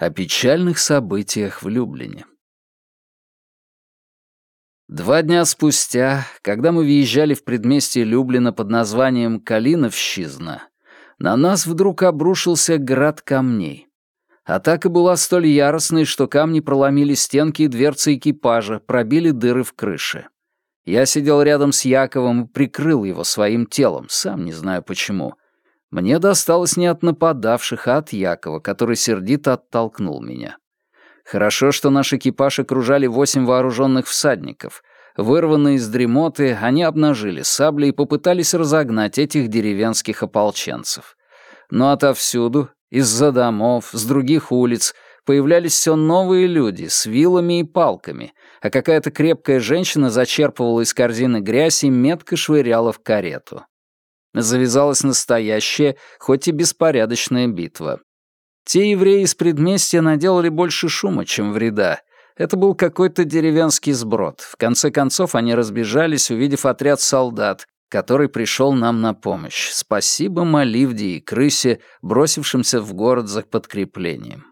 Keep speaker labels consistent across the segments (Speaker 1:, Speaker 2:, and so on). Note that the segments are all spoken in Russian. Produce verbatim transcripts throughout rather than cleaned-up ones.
Speaker 1: О печальных событиях в Люблине. Два дня спустя, когда мы въезжали в предместье Люблина под названием Калиновщизна, на нас вдруг обрушился град камней. Атака была столь яростной, что камни проломили стенки и дверцы экипажа, пробили дыры в крыше. Я сидел рядом с Яковом и прикрыл его своим телом, сам не знаю почему. Мне досталось не от нападавших, а от Якова, который сердито оттолкнул меня. Хорошо, что наш экипаж окружали восемь вооруженных всадников. Вырванные из дремоты, они обнажили сабли и попытались разогнать этих деревенских ополченцев. Но отовсюду, из-за домов, с других улиц, появлялись все новые люди с вилами и палками, а какая-то крепкая женщина зачерпывала из корзины грязь и метко швыряла в карету. Завязалась настоящая, хоть и беспорядочная битва. Те евреи из предместья наделали больше шума, чем вреда. Это был какой-то деревенский сброд. В конце концов они разбежались, увидев отряд солдат, который пришел нам на помощь. Спасибо Маливде и крысе, бросившимся в город за подкреплением.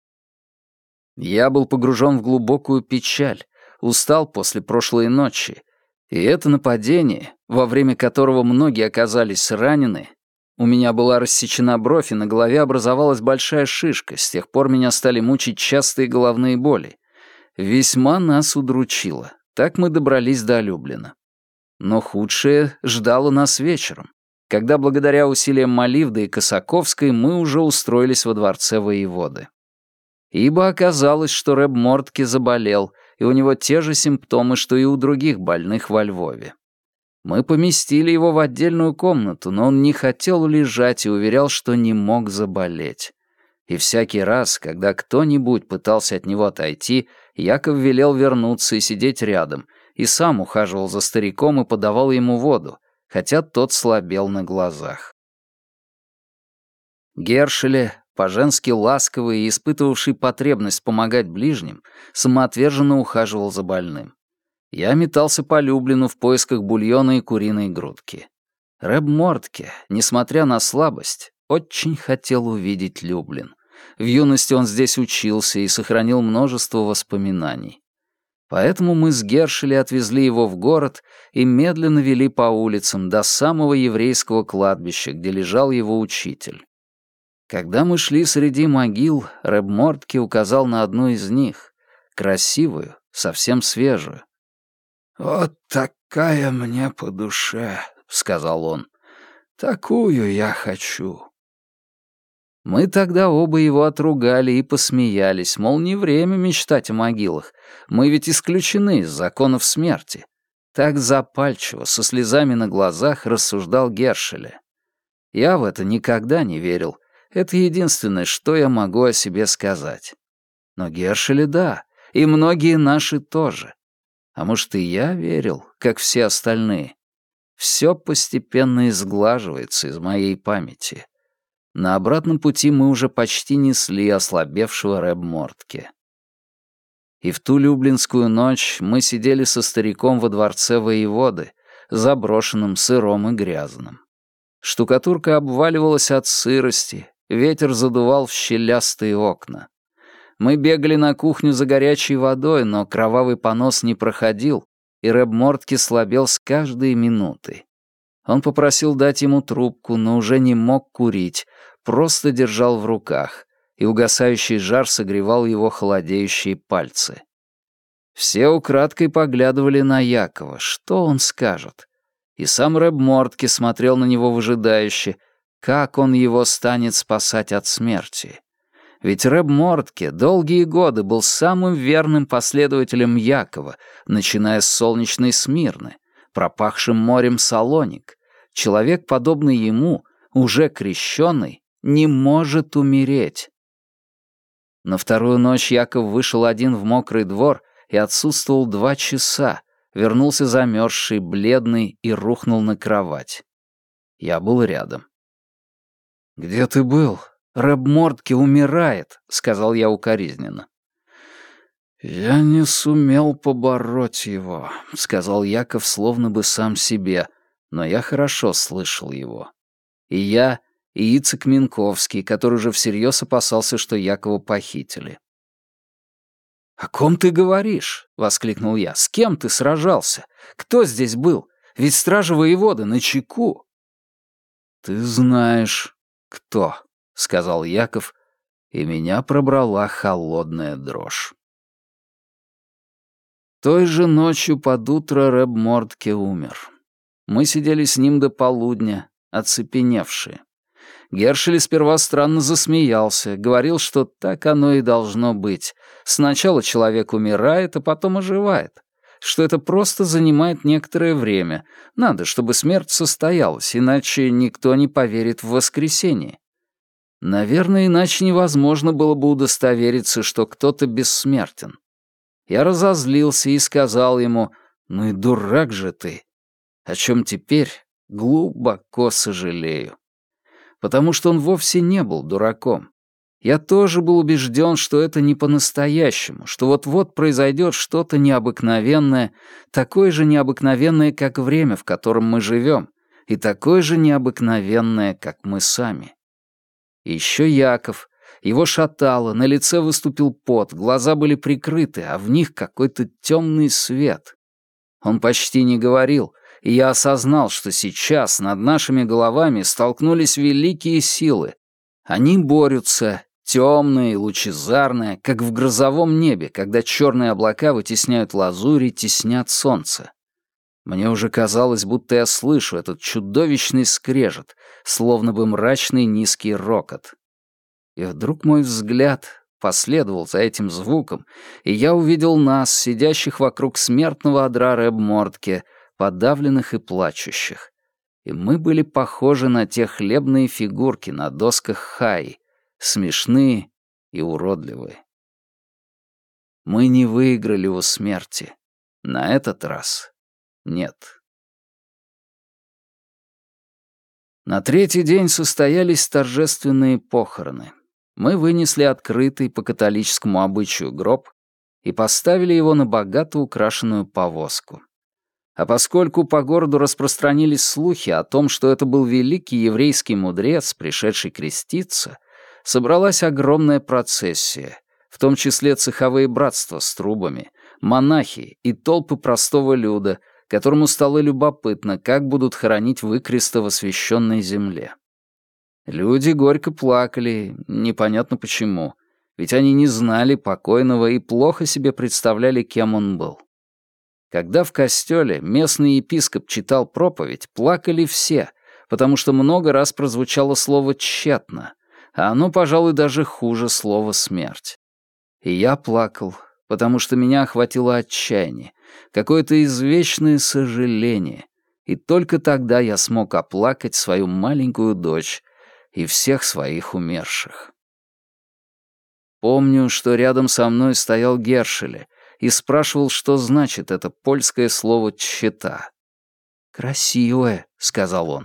Speaker 1: Я был погружен в глубокую печаль, устал после прошлой ночи. И это нападение, во время которого многие оказались ранены, у меня была рассечена бровь, и на голове образовалась большая шишка, с тех пор меня стали мучить частые головные боли, весьма нас удручило. Так мы добрались до Люблина. Но худшее ждало нас вечером, когда благодаря усилиям Маливды и Косаковской мы уже устроились во дворце воеводы. Ибо оказалось, что рэб Мортке заболел, и у него те же симптомы, что и у других больных во Львове. Мы поместили его в отдельную комнату, но он не хотел лежать и уверял, что не мог заболеть. И всякий раз, когда кто-нибудь пытался от него отойти, Яков велел вернуться и сидеть рядом, и сам ухаживал за стариком и подавал ему воду, хотя тот слабел на глазах. Гершеле, по-женски ласковый и испытывавший потребность помогать ближним, самоотверженно ухаживал за больным. Я метался по Люблину в поисках бульона и куриной грудки. рэб Мортке, несмотря на слабость, очень хотел увидеть Люблин. В юности он здесь учился и сохранил множество воспоминаний. Поэтому мы с Гершеле отвезли его в город и медленно вели по улицам до самого еврейского кладбища, где лежал его учитель. Когда мы шли среди могил, рэб Мортке указал на одну из них, красивую, совсем свежую. «Вот такая мне по душе», — сказал он. «Такую я хочу». Мы тогда оба его отругали и посмеялись, мол, не время мечтать о могилах. Мы ведь исключены из законов смерти. Так запальчиво, со слезами на глазах, рассуждал Гершеле. Я в это никогда не верил. Это единственное, что я могу о себе сказать. Но Гершеле — да, и многие наши тоже. А может, и я верил, как все остальные. Все постепенно изглаживается из моей памяти. На обратном пути мы уже почти несли ослабевшего рэб Мортке. И в ту люблинскую ночь мы сидели со стариком во дворце воеводы, заброшенным, сыром и грязным. Штукатурка обваливалась от сырости, ветер задувал в щелястые окна. Мы бегали на кухню за горячей водой, но кровавый понос не проходил, и рэб Мортке слабел с каждой минутой. Он попросил дать ему трубку, но уже не мог курить, просто держал в руках, и угасающий жар согревал его холодеющие пальцы. Все украдкой поглядывали на Якова, что он скажет. И сам рэб Мортке смотрел на него выжидающе, как он его станет спасать от смерти. Ведь рэб Мортке долгие годы был самым верным последователем Якова, начиная с солнечной Смирны, пропахшим морем Салоник. Человек, подобный ему, уже крещенный, не может умереть. На вторую ночь Яков вышел один в мокрый двор и отсутствовал два часа, вернулся замерзший, бледный и рухнул на кровать. Я был рядом. «Где ты был? Рэб Мортке умирает», — сказал я укоризненно. «Я не сумел побороть его», — сказал Яков словно бы сам себе, но я хорошо слышал его. И я и Ицек Минковский, который уже всерьез опасался, что Якова похитили. «О ком ты говоришь?» — воскликнул я. «С кем ты сражался? Кто здесь был? Ведь стража воеводы начеку». «Ты знаешь, кто», — сказал Яков, и меня пробрала холодная дрожь. Той же ночью под утро Рэб Мордке умер. Мы сидели с ним до полудня, оцепеневшие. Гершель сперва странно засмеялся, говорил, что так оно и должно быть. Сначала человек умирает, а потом оживает. Что это просто занимает некоторое время. Надо, чтобы смерть состоялась, иначе никто не поверит в воскресение. Наверное, иначе невозможно было бы удостовериться, что кто-то бессмертен. Я разозлился и сказал ему: «Ну и дурак же ты», о чем теперь глубоко сожалею. Потому что он вовсе не был дураком. Я тоже был убежден, что это не по-настоящему, что вот-вот произойдет что-то необыкновенное, такое же необыкновенное, как время, в котором мы живем, и такое же необыкновенное, как мы сами. И еще Яков. Его шатало, на лице выступил пот, глаза были прикрыты, а в них какой-то темный свет. Он почти не говорил, и я осознал, что сейчас над нашими головами столкнулись великие силы. Они борются, темные, лучезарные, как в грозовом небе, когда черные облака вытесняют лазурь и теснят солнце. Мне уже казалось, будто я слышу этот чудовищный скрежет, словно бы мрачный низкий рокот. И вдруг мой взгляд последовал за этим звуком, и я увидел нас, сидящих вокруг смертного одра Рэб Мордке, подавленных и плачущих. И мы были похожи на те хлебные фигурки на досках Хаи, смешные и уродливые. Мы не выиграли у смерти. На этот раз нет. На третий день состоялись торжественные похороны. Мы вынесли открытый по католическому обычаю гроб и поставили его на богато украшенную повозку. А поскольку по городу распространились слухи о том, что это был великий еврейский мудрец, пришедший креститься, собралась огромная процессия, в том числе цеховые братства с трубами, монахи и толпы простого люда, которому стало любопытно, как будут хоронить выкреста в освященной земле. Люди горько плакали, непонятно почему, ведь они не знали покойного и плохо себе представляли, кем он был. Когда в костеле местный епископ читал проповедь, плакали все, потому что много раз прозвучало слово «тщетно», а оно, пожалуй, даже хуже слова «смерть». И я плакал, потому что меня охватило отчаяние, какое-то извечное сожаление, и только тогда я смог оплакать свою маленькую дочь и всех своих умерших. Помню, что рядом со мной стоял Гершель и спрашивал, что значит это польское слово «тщета». «Красивое», — сказал он.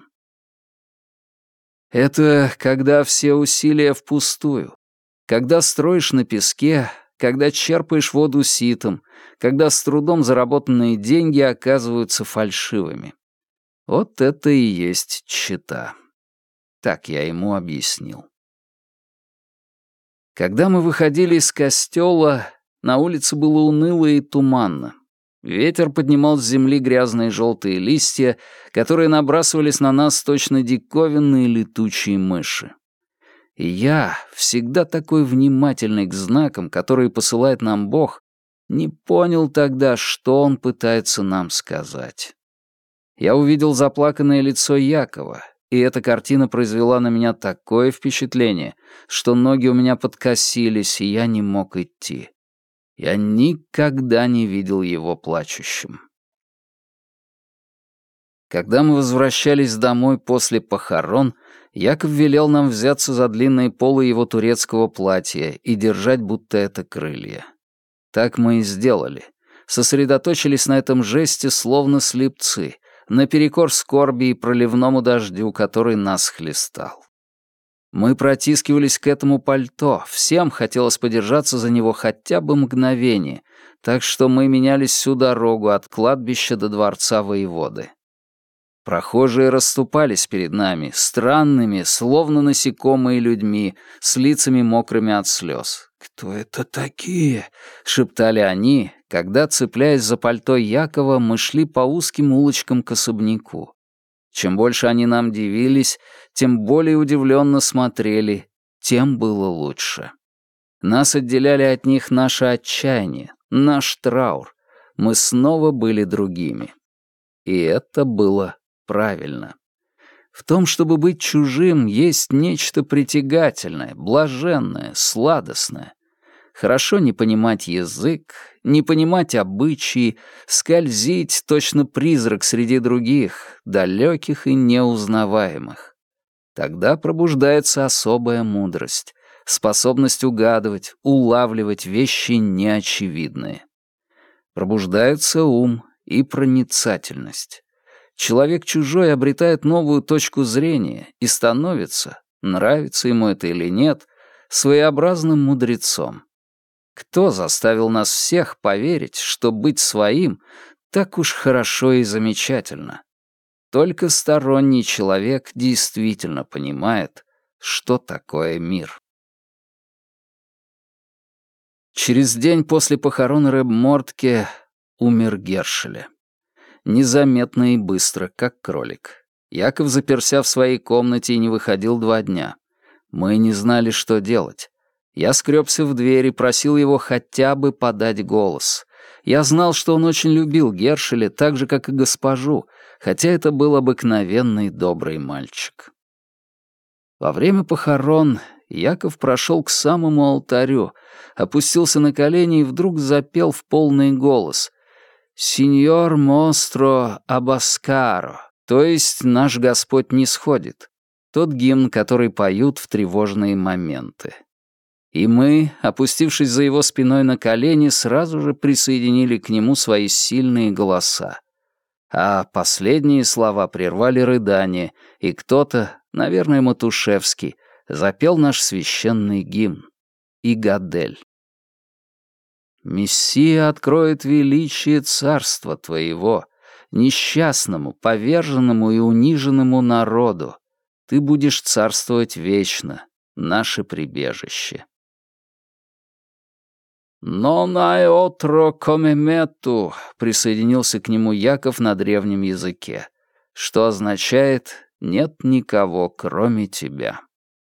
Speaker 1: Это когда все усилия впустую, когда строишь на песке, когда черпаешь воду ситом, когда с трудом заработанные деньги оказываются фальшивыми. Вот это и есть тщета. Так я ему объяснил. Когда мы выходили из костела, на улице было уныло и туманно. Ветер поднимал с земли грязные желтые листья, которые набрасывались на нас точно диковинные летучие мыши. И я, всегда такой внимательный к знакам, которые посылает нам Бог, не понял тогда, что Он пытается нам сказать. Я увидел заплаканное лицо Якова, и эта картина произвела на меня такое впечатление, что ноги у меня подкосились, и я не мог идти. Я никогда не видел его плачущим. Когда мы возвращались домой после похорон, Яков велел нам взяться за длинные полы его турецкого платья и держать, будто это крылья. Так мы и сделали. Сосредоточились на этом жесте, словно слепцы, наперекор скорби и проливному дождю, который нас хлестал. Мы протискивались к этому пальто, всем хотелось подержаться за него хотя бы мгновение, так что мы менялись всю дорогу от кладбища до дворца воеводы. Прохожие расступались перед нами, странными, словно насекомые людьми, с лицами мокрыми от слез. «Кто это такие?» — шептали они, когда, цепляясь за пальто Якова, мы шли по узким улочкам к особняку. Чем больше они нам дивились, тем более удивленно смотрели, тем было лучше. Нас отделяли от них наше отчаяние, наш траур. Мы снова были другими. И это было правильно. В том, чтобы быть чужим, есть нечто притягательное, блаженное, сладостное. Хорошо не понимать язык, не понимать обычаи, скользить, точно призрак среди других, далеких и неузнаваемых. Тогда пробуждается особая мудрость, способность угадывать, улавливать вещи неочевидные. Пробуждается ум и проницательность. Человек чужой обретает новую точку зрения и становится, нравится ему это или нет, своеобразным мудрецом. Кто заставил нас всех поверить, что быть своим так уж хорошо и замечательно? Только сторонний человек действительно понимает, что такое мир. Через день после похорон Рэб Мортке умер Гершеля. Незаметно и быстро, как кролик. Яков заперся в своей комнате и не выходил два дня. Мы не знали, что делать. Я скребся в дверь и просил его хотя бы подать голос. Я знал, что он очень любил Гершеля, так же, как и госпожу, хотя это был обыкновенный добрый мальчик. Во время похорон Яков прошел к самому алтарю, опустился на колени и вдруг запел в полный голос «Синьор Мостро Абаскаро», то есть «Наш Господь не сходит», тот гимн, который поют в тревожные моменты. И мы, опустившись за его спиной на колени, сразу же присоединили к нему свои сильные голоса. А последние слова прервали рыдание, и кто-то, наверное, Матушевский, запел наш священный гимн «Игадель». «Мессия откроет величие царства твоего, несчастному, поверженному и униженному народу. Ты будешь царствовать вечно, наше прибежище». «Non hai otro come me tu», — присоединился к нему Яков на древнем языке, что означает «нет никого, кроме тебя».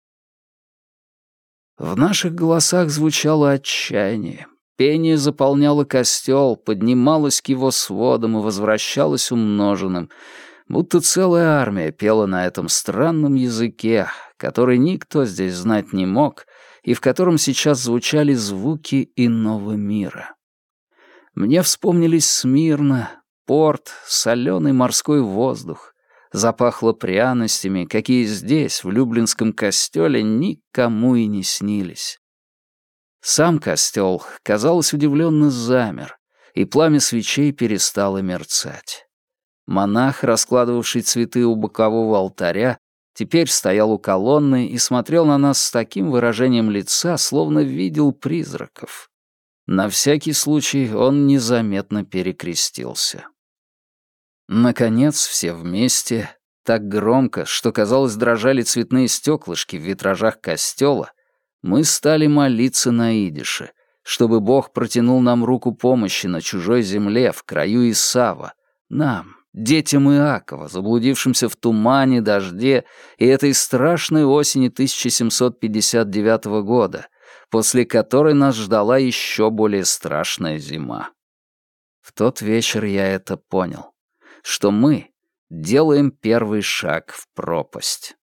Speaker 1: В наших голосах звучало отчаяние. Пение заполняло костел, поднималось к его сводам и возвращалось умноженным, будто целая армия пела на этом странном языке, который никто здесь знать не мог, и в котором сейчас звучали звуки иного мира. Мне вспомнились Смирна, порт, соленый морской воздух. Запахло пряностями, какие здесь, в Люблинском костеле, никому и не снились. Сам костел, казалось, удивленно замер, и пламя свечей перестало мерцать. Монах, раскладывавший цветы у бокового алтаря, теперь стоял у колонны и смотрел на нас с таким выражением лица, словно видел призраков. На всякий случай он незаметно перекрестился. Наконец, все вместе, так громко, что, казалось, дрожали цветные стеклышки в витражах костела, мы стали молиться на идише, чтобы Бог протянул нам руку помощи на чужой земле, в краю Исава, нам, детям Иакова, заблудившимся в тумане, дожде и этой страшной осени тысяча семьсот пятьдесят девятого года, после которой нас ждала еще более страшная зима. В тот вечер я это понял, что мы делаем первый шаг в пропасть.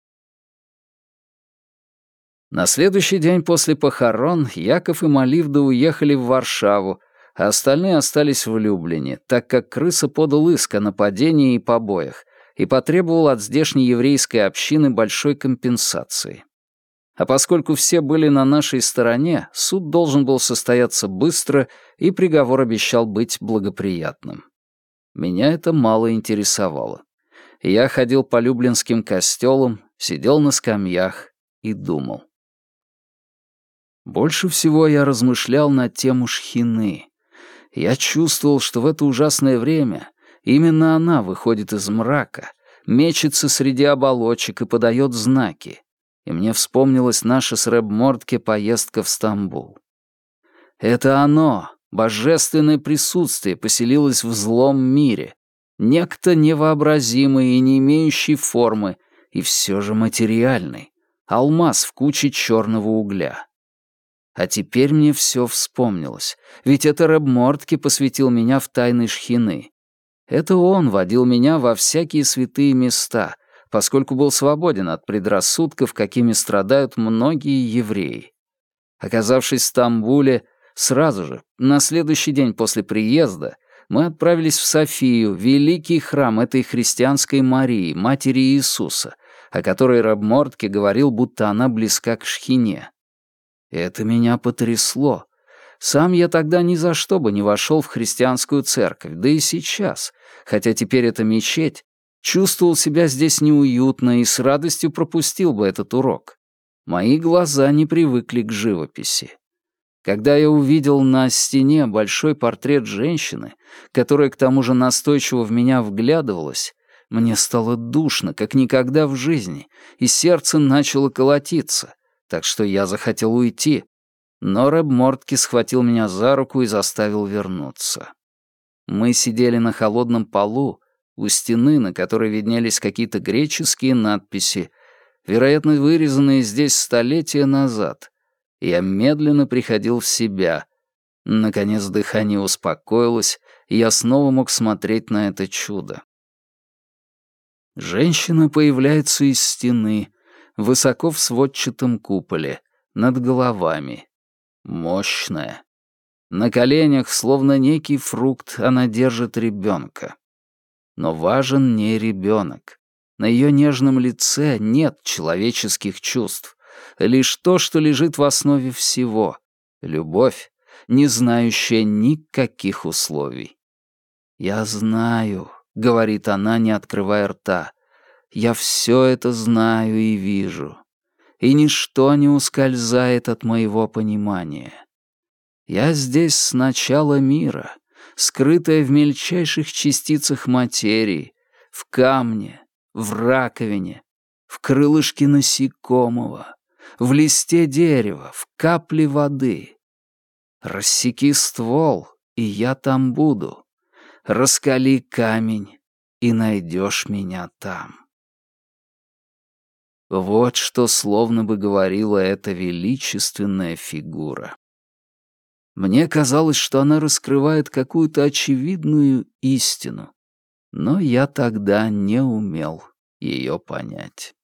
Speaker 1: На следующий день после похорон Яков и Маливда уехали в Варшаву, а остальные остались в Люблине, так как крыса подал иск о нападении и побоях и потребовал от здешней еврейской общины большой компенсации. А поскольку все были на нашей стороне, суд должен был состояться быстро, и приговор обещал быть благоприятным. Меня это мало интересовало. Я ходил по люблинским костелам, сидел на скамьях и думал. Больше всего я размышлял на тему Шхины. Я чувствовал, что в это ужасное время именно она выходит из мрака, мечется среди оболочек и подает знаки. И мне вспомнилась наша с Рэб Мортке поездка в Стамбул. Это оно, божественное присутствие, поселилось в злом мире. Некто невообразимый и не имеющий формы, и все же материальный. Алмаз в куче черного угля. А теперь мне все вспомнилось, ведь это Рэб Мортке посвятил меня в тайны шхины. Это он водил меня во всякие святые места, поскольку был свободен от предрассудков, какими страдают многие евреи. Оказавшись в Стамбуле, сразу же, на следующий день после приезда, мы отправились в Софию, великий храм этой христианской Марии, матери Иисуса, о которой Рэб Мортке говорил, будто она близка к шхине. Это меня потрясло. Сам я тогда ни за что бы не вошел в христианскую церковь, да и сейчас, хотя теперь это мечеть, чувствовал себя здесь неуютно и с радостью пропустил бы этот урок. Мои глаза не привыкли к живописи. Когда я увидел на стене большой портрет женщины, которая к тому же настойчиво в меня вглядывалась, мне стало душно, как никогда в жизни, и сердце начало колотиться, так что я захотел уйти. Но Рэб Мортке схватил меня за руку и заставил вернуться. Мы сидели на холодном полу, у стены, на которой виднелись какие-то греческие надписи, вероятно, вырезанные здесь столетия назад. Я медленно приходил в себя. Наконец дыхание успокоилось, и я снова мог смотреть на это чудо. Женщина появляется из стены, высоко в сводчатом куполе, над головами. Мощная. На коленях, словно некий фрукт, она держит ребенка. Но важен не ребенок. На ее нежном лице нет человеческих чувств. Лишь то, что лежит в основе всего — любовь, не знающая никаких условий. «Я знаю», — говорит она, не открывая рта, — «я все это знаю и вижу, и ничто не ускользает от моего понимания. Я здесь с начала мира, скрытая в мельчайших частицах материи, в камне, в раковине, в крылышке насекомого, в листе дерева, в капле воды. Рассеки ствол, и я там буду. Раскали камень, и найдешь меня там». Вот что словно бы говорила эта величественная фигура. Мне казалось, что она раскрывает какую-то очевидную истину, но я тогда не умел ее понять.